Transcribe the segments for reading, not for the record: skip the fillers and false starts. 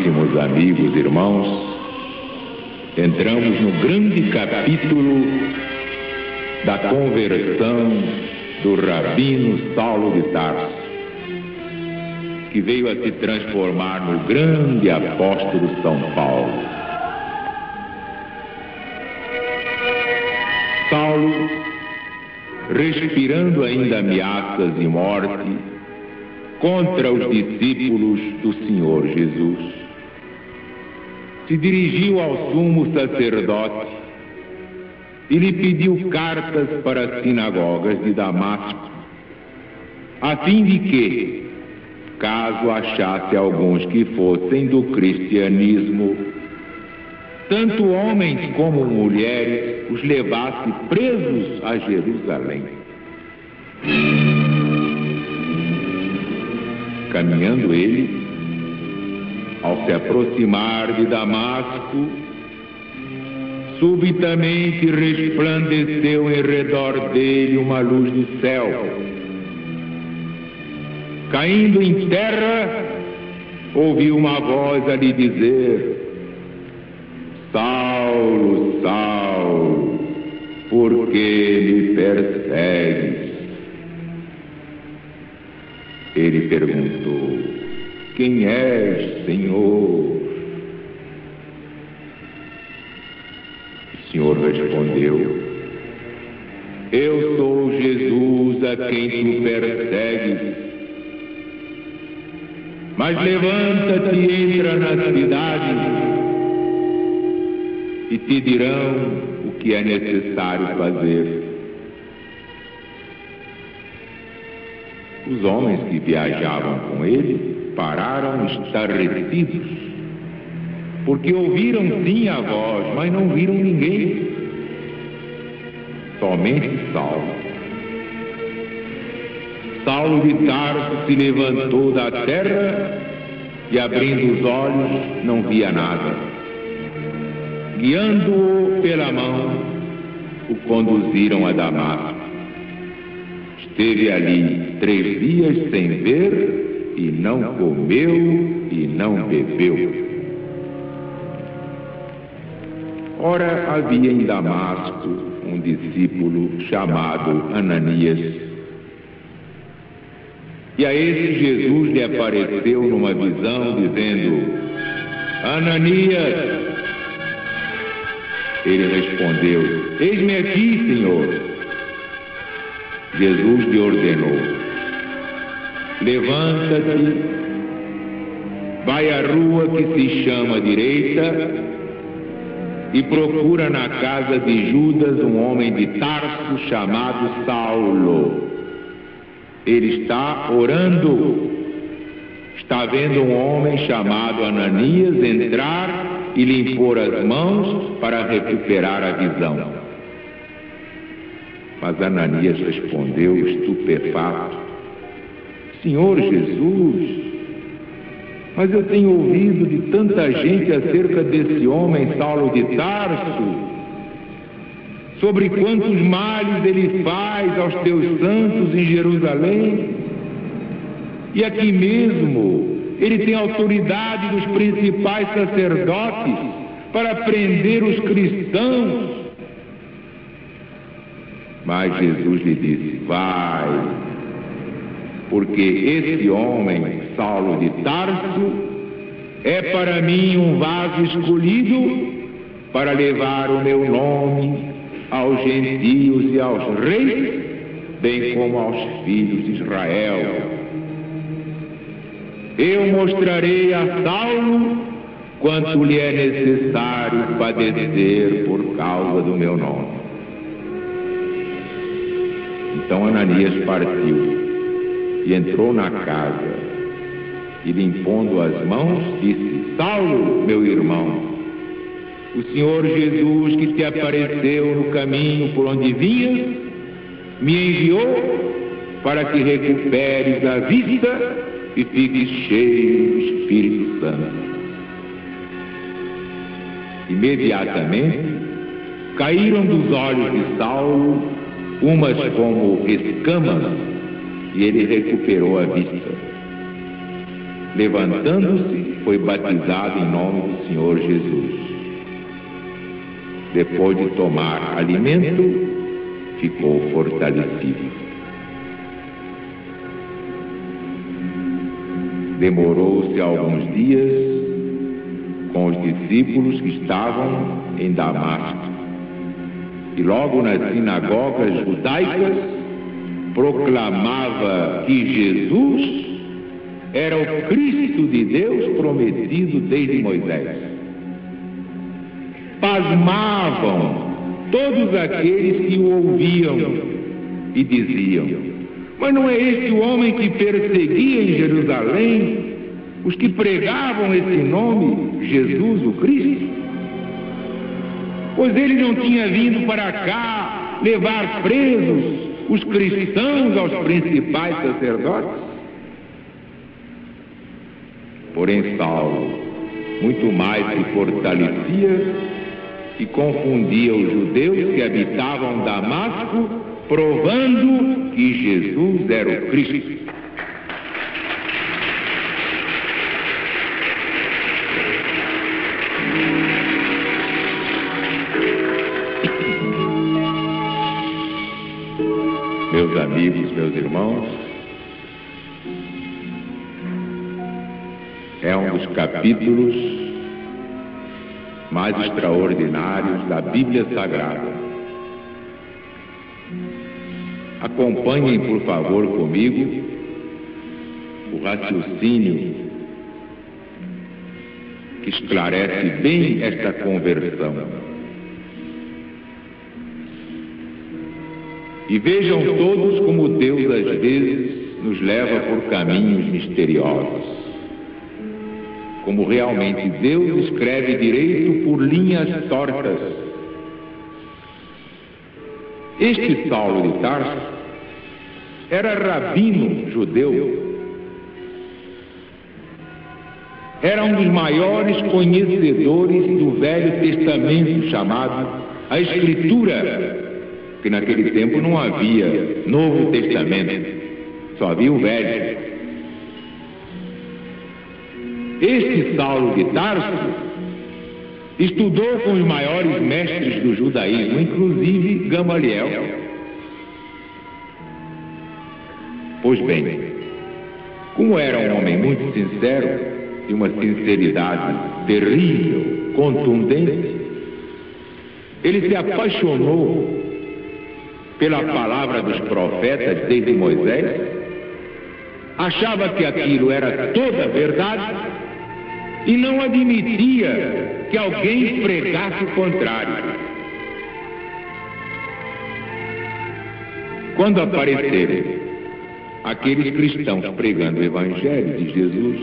Caríssimos amigos, irmãos, entramos no grande capítulo da conversão do Rabino Saulo de Tarso, que veio a se transformar no grande apóstolo São Paulo. Saulo, respirando ainda ameaças de morte contra os discípulos do Senhor Jesus, se dirigiu ao sumo sacerdote e lhe pediu cartas para as sinagogas de Damasco, a fim de que, caso achasse alguns que fossem do cristianismo, tanto homens como mulheres, os levasse presos a Jerusalém. Caminhando ele, ao se aproximar de Damasco, subitamente resplandeceu em redor dele uma luz do céu. Caindo em terra, ouviu uma voz a lhe dizer: Saulo, Saulo, por que me persegues? Ele perguntou: Quem és, Senhor? O Senhor respondeu: Eu sou Jesus a quem tu persegues. Mas levanta-te e entra na cidade, e te dirão o que é necessário fazer. Os homens que viajavam com ele pararam estarrecidos, porque ouviram sim a voz, mas não viram ninguém, somente Saulo. Saulo de Tarso se levantou da terra e, abrindo os olhos, não via nada. Guiando-o pela mão, o conduziram a Damasco. Esteve ali 3 dias sem ver, e não comeu e não bebeu. Ora, havia em Damasco um discípulo chamado Ananias. E a esse Jesus lhe apareceu numa visão, dizendo: Ananias. Ele respondeu: Eis-me aqui, Senhor. Jesus lhe ordenou: Levanta-te, vai à rua que se chama Direita e procura na casa de Judas um homem de Tarso chamado Saulo. Ele está orando. Está vendo um homem chamado Ananias entrar e lhe impor as mãos para recuperar a visão. Mas Ananias respondeu estupefato: Senhor Jesus, mas eu tenho ouvido de tanta gente acerca desse homem Saulo de Tarso, sobre quantos males ele faz aos teus santos em Jerusalém, e aqui mesmo ele tem autoridade dos principais sacerdotes para prender os cristãos. Mas Jesus lhe disse: Vai, porque esse homem, Saulo de Tarso, é para mim um vaso escolhido para levar o meu nome aos gentios e aos reis, bem como aos filhos de Israel. Eu mostrarei a Saulo quanto lhe é necessário padecer por causa do meu nome. Então Ananias partiu e entrou na casa, e lhe impondo as mãos, disse: Saulo, meu irmão, o Senhor Jesus, que te apareceu no caminho por onde vinhas, me enviou para que recuperes a vista e fiques cheio do Espírito Santo. Imediatamente caíram dos olhos de Saulo umas como escamas, e ele recuperou a vista. Levantando-se, foi batizado em nome do Senhor Jesus. Depois de tomar alimento, ficou fortalecido. Demorou-se alguns dias com os discípulos que estavam em Damasco. E logo nas sinagogas judaicas proclamava que Jesus era o Cristo de Deus prometido desde Moisés. Pasmavam todos aqueles que o ouviam e diziam: mas não é este o homem que perseguia em Jerusalém os que pregavam esse nome, Jesus o Cristo? Pois ele não tinha vindo para cá levar presos os cristãos aos principais sacerdotes? Porém Saulo muito mais se fortalecia e confundia os judeus que habitavam Damasco, provando que Jesus era o Cristo. Meus amigos, meus irmãos, é um dos capítulos mais extraordinários da Bíblia Sagrada. Acompanhem, por favor, comigo o raciocínio que esclarece bem esta conversão. E vejam todos como Deus às vezes nos leva por caminhos misteriosos. Como realmente Deus escreve direito por linhas tortas. Este Saulo de Tarso era rabino judeu. Era um dos maiores conhecedores do Velho Testamento, chamado a Escritura, que naquele tempo não havia Novo Testamento, só havia o Velho. Este Saulo de Tarso estudou com os maiores mestres do judaísmo, inclusive Gamaliel. Pois bem, como era um homem muito sincero, de uma sinceridade terrível, contundente, ele se apaixonou pela palavra dos profetas desde Moisés, achava que aquilo era toda verdade e não admitia que alguém pregasse o contrário. Quando aparecerem aqueles cristãos pregando o Evangelho de Jesus,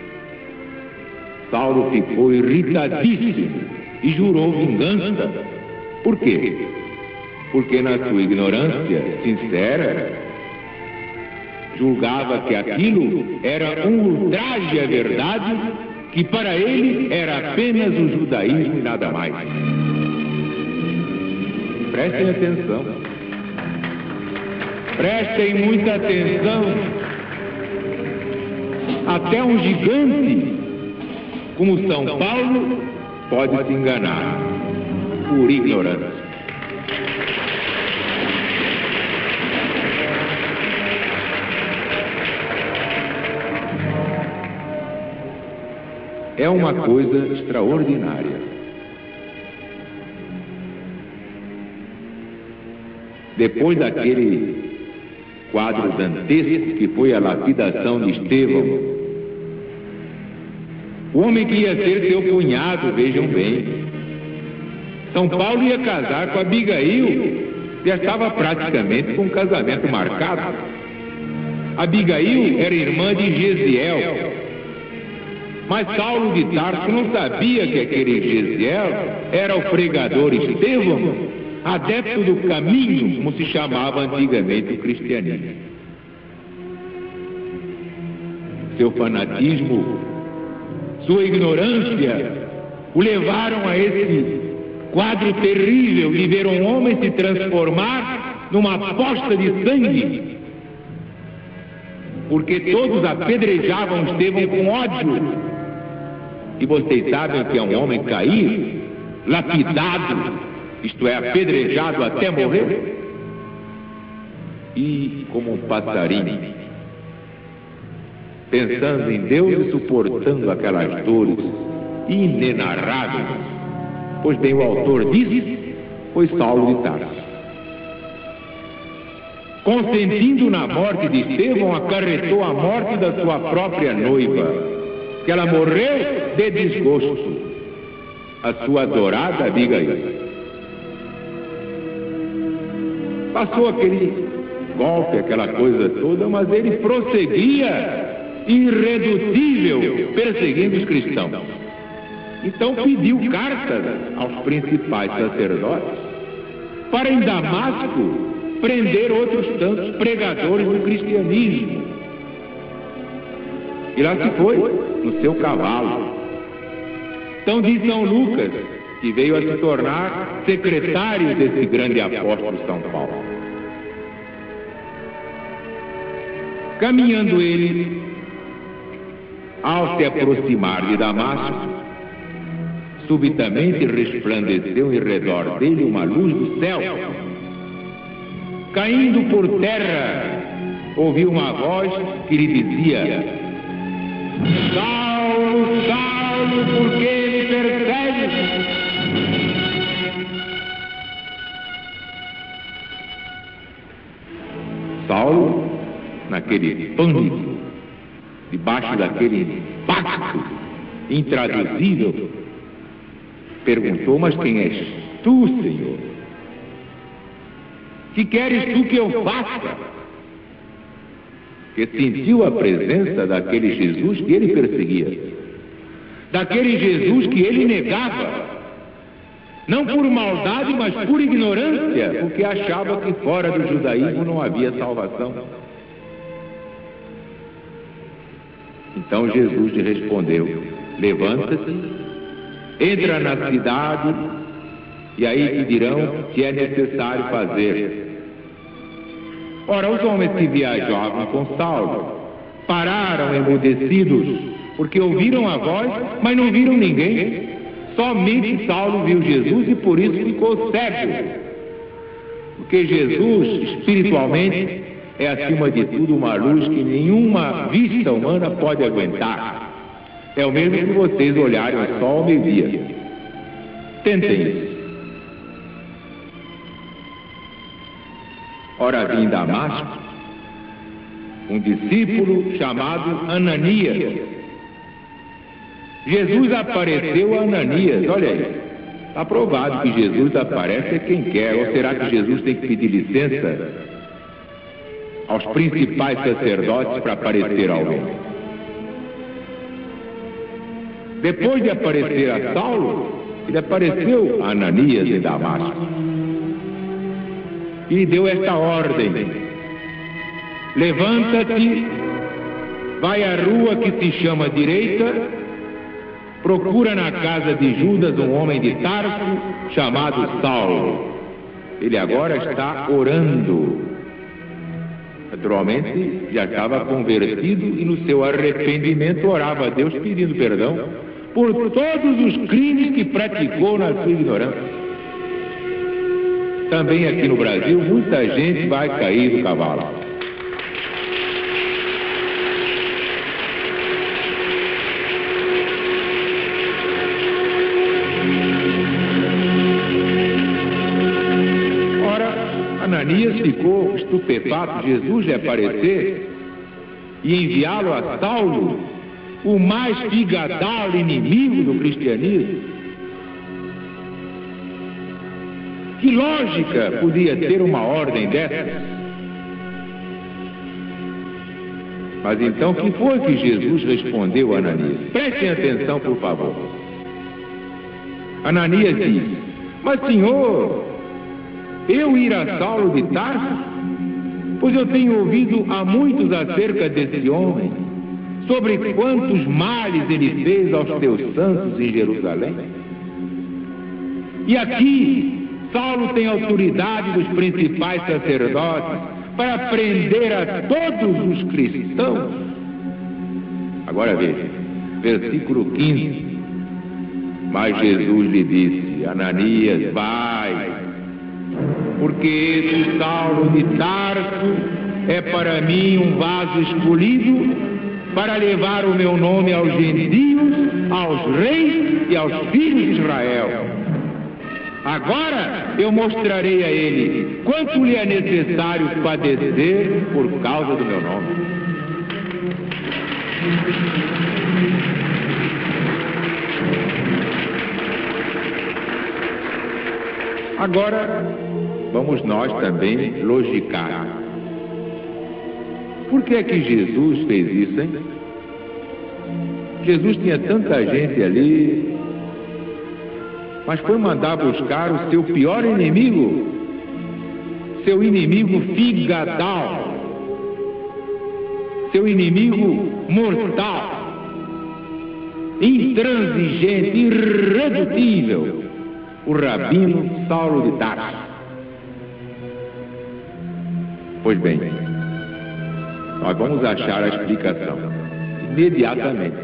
Saulo ficou irritadíssimo e jurou vingança. Por quê? Porque na sua ignorância sincera, julgava que aquilo era um ultraje à verdade, que para ele era apenas o judaísmo e nada mais. Prestem atenção. Prestem muita atenção. Até um gigante como São Paulo pode se enganar por ignorância. É uma coisa extraordinária. Depois daquele quadro dantesco que foi a lapidação de Estevão, o homem que ia ser seu cunhado, vejam bem, São Paulo ia casar com Abigail, já estava praticamente com um casamento marcado. Abigail era irmã de Gesiel. Mas Saulo de Tarso não sabia que aquele Gesiel era o pregador Estevão, adepto do caminho, como se chamava antigamente o cristianismo. Seu fanatismo, sua ignorância, o levaram a esse quadro terrível de ver um homem se transformar numa poça de sangue, porque todos apedrejavam Estevão com ódio. E vocês sabem o que é um homem cair, lapidado, isto é, apedrejado até morrer? E como um passarinho, pensando em Deus e suportando aquelas dores inenarráveis, pois bem, o autor disso foi Saulo de Tarso. Consentindo na morte de Estevão, acarretou a morte da sua própria noiva, que ela morreu de desgosto, a sua adorada Abigail. Passou aquele golpe, aquela coisa toda, mas ele prosseguia irredutível, perseguindo os cristãos. Então pediu cartas aos principais sacerdotes para em Damasco prender outros tantos pregadores do cristianismo. E lá se foi, no seu cavalo. Então diz São Lucas, que veio a se tornar secretário desse grande apóstolo São Paulo. Caminhando ele, ao se aproximar de Damasco, subitamente resplandeceu em redor dele uma luz do céu. Caindo por terra, ouviu uma voz que lhe dizia: Saulo, Saulo, por que me persegues? Saulo, naquele pânico, debaixo daquele impacto intraduzível, perguntou: mas quem és tu, Senhor? Que queres tu que eu faça? Que sentiu a presença daquele Jesus que ele perseguia, daquele Jesus que ele negava, não por maldade, mas por ignorância, porque achava que fora do judaísmo não havia salvação. Então Jesus lhe respondeu: levanta-te, entra na cidade, e aí te dirão que é necessário fazer. Ora, os homens que viajavam com Saulo pararam emudecidos, porque ouviram a voz, mas não viram ninguém. Somente Saulo viu Jesus e por isso ficou cego. Porque Jesus, espiritualmente, é acima de tudo uma luz que nenhuma vista humana pode aguentar. É o mesmo que vocês olharem o sol ao meio-dia. Tentem isso. Ora, havia em Damasco um discípulo chamado Ananias. Jesus apareceu a Ananias. Olha aí, está provado que Jesus aparece a quem quer. Ou será que Jesus tem que pedir licença aos principais sacerdotes para aparecer a alguém? Depois de aparecer a Saulo, ele apareceu a Ananias em Damasco e lhe deu esta ordem: levanta-te, vai à rua que se chama direita, procura na casa de Judas um homem de Tarso chamado Saulo. Ele agora está orando. Naturalmente, já estava convertido e no seu arrependimento orava a Deus pedindo perdão por todos os crimes que praticou na sua ignorância. Também aqui no Brasil, muita gente vai cair do cavalo. Ananias ficou estupefato. Jesus lhe aparecer e enviá-lo a Saulo, o mais figadal inimigo do cristianismo. Que lógica podia ter uma ordem dessa? Mas então, o que foi que Jesus respondeu a Ananias? Prestem atenção, por favor. Ananias disse: mas, Senhor, eu ir a Saulo de Tarso? Pois eu tenho ouvido há muitos acerca desse homem, sobre quantos males ele fez aos teus santos em Jerusalém. E aqui, Saulo tem autoridade dos principais sacerdotes para prender a todos os cristãos. Agora veja, versículo 15 Mas Jesus lhe disse: Ananias, vai, porque esse Saulo de Tarso é para mim um vaso escolhido para levar o meu nome aos gentios, aos reis e aos filhos de Israel. Agora eu mostrarei a ele quanto lhe é necessário padecer por causa do meu nome. Agora, vamos nós também logicar. Por que é que Jesus fez isso, hein? Jesus tinha tanta gente ali, mas foi mandar buscar o seu pior inimigo, seu inimigo figadal, seu inimigo mortal, intransigente, irredutível, o rabino Saulo de Tarso. Pois bem, nós vamos achar a explicação imediatamente.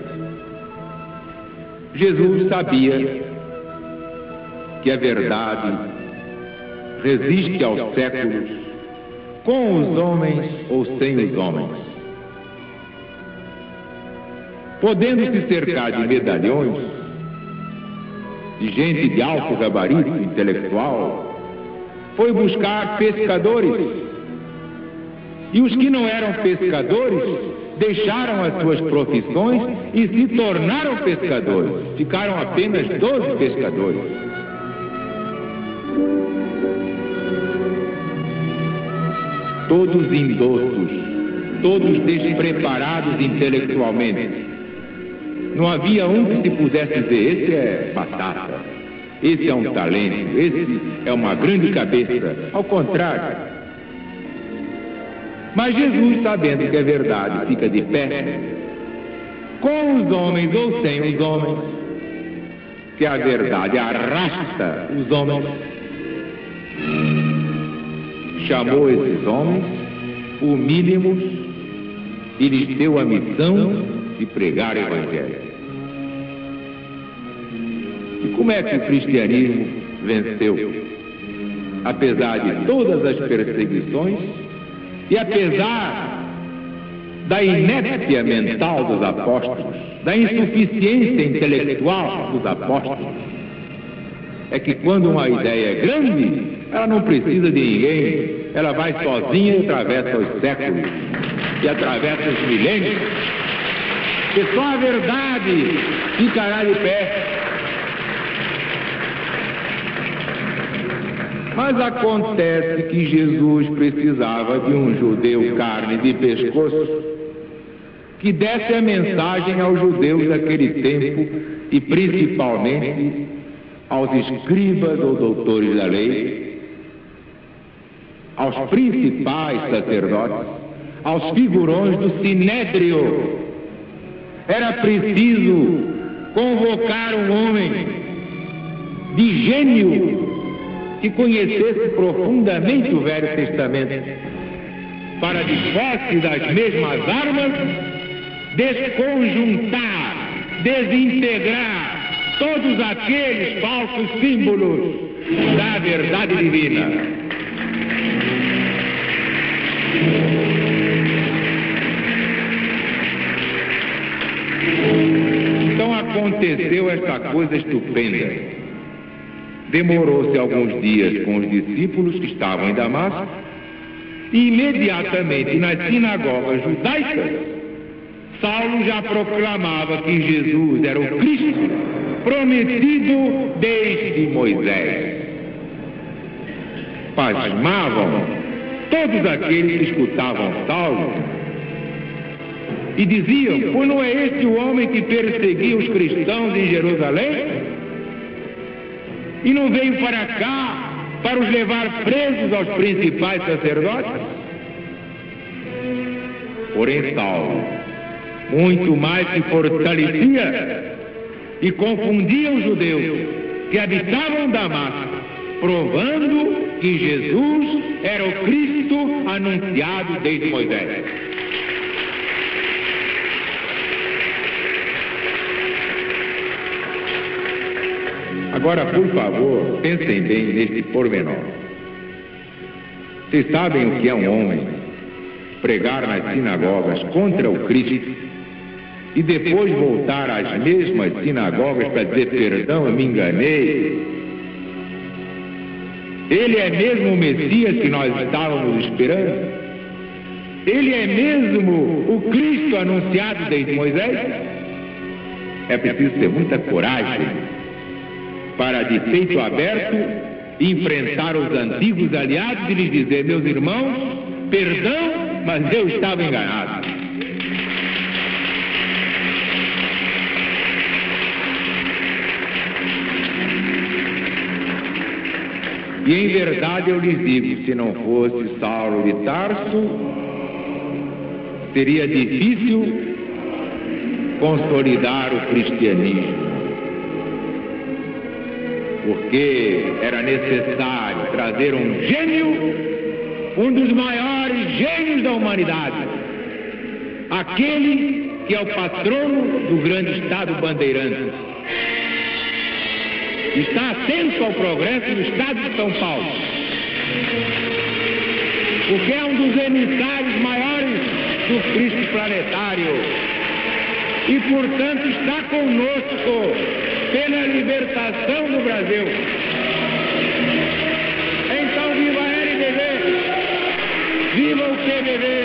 Jesus sabia que a verdade resiste aos séculos, com os homens ou sem os homens. Podendo se cercar de medalhões, de gente de alto gabarito intelectual, foi buscar pescadores. E os que não eram pescadores deixaram as suas profissões e se tornaram pescadores. Ficaram apenas 12 pescadores. Todos indossos, todos despreparados intelectualmente. Não havia um que se pudesse dizer: esse é batata, esse é um talento, esse é uma grande cabeça. Ao contrário. Mas Jesus, sabendo que a verdade fica de pé, com os homens ou sem os homens, que a verdade arrasta os homens, chamou esses homens humílimos e lhes deu a missão de pregar o Evangelho. E como é que o cristianismo venceu? Apesar de todas as perseguições e apesar da inépcia mental dos apóstolos, da insuficiência intelectual dos apóstolos, é que quando uma ideia é grande, ela não precisa de ninguém, ela vai sozinha e atravessa os séculos e atravessa os milênios, e só a verdade ficará de pé. Mas acontece que Jesus precisava de um judeu carne de pescoço que desse a mensagem aos judeus daquele tempo e principalmente aos escribas ou doutores da lei, aos principais sacerdotes, aos figurões do sinédrio. Era preciso convocar um homem de gênio que conhecesse profundamente o Velho Testamento, para, de posse das mesmas armas, desconjuntar, desintegrar todos aqueles falsos símbolos da verdade divina. Então aconteceu esta coisa estupenda. Demorou-se alguns dias com os discípulos que estavam em Damasco, e imediatamente nas sinagogas judaicas, Saulo já proclamava que Jesus era o Cristo prometido desde Moisés. Pasmavam todos aqueles que escutavam Saulo e diziam: pois não é este o homem que perseguia os cristãos em Jerusalém? E não veio para cá para os levar presos aos principais sacerdotes? Porém, Saulo muito mais se fortalecia e confundia os judeus que habitavam Damasco, provando que Jesus era o Cristo anunciado desde Moisés. Agora, por favor, pensem bem neste pormenor. Vocês sabem o que é um homem pregar nas sinagogas contra o Cristo e depois voltar às mesmas sinagogas para dizer: perdão, eu me enganei? Ele é mesmo o Messias que nós estávamos esperando? Ele é mesmo o Cristo anunciado desde Moisés? É preciso ter muita coragem para, de peito aberto, enfrentar os antigos aliados e lhes dizer: meus irmãos, perdão, mas eu estava enganado. E em verdade eu lhes digo, se não fosse Saulo de Tarso, seria difícil consolidar o cristianismo, porque era necessário trazer um gênio, um dos maiores gênios da humanidade, aquele que é o patrono do grande Estado bandeirante. Está atento ao progresso do Estado de São Paulo, porque é um dos emissários maiores do Cristo planetário e, portanto, está conosco pela libertação do Brasil. Então, viva a LDB! Viva o PMDB!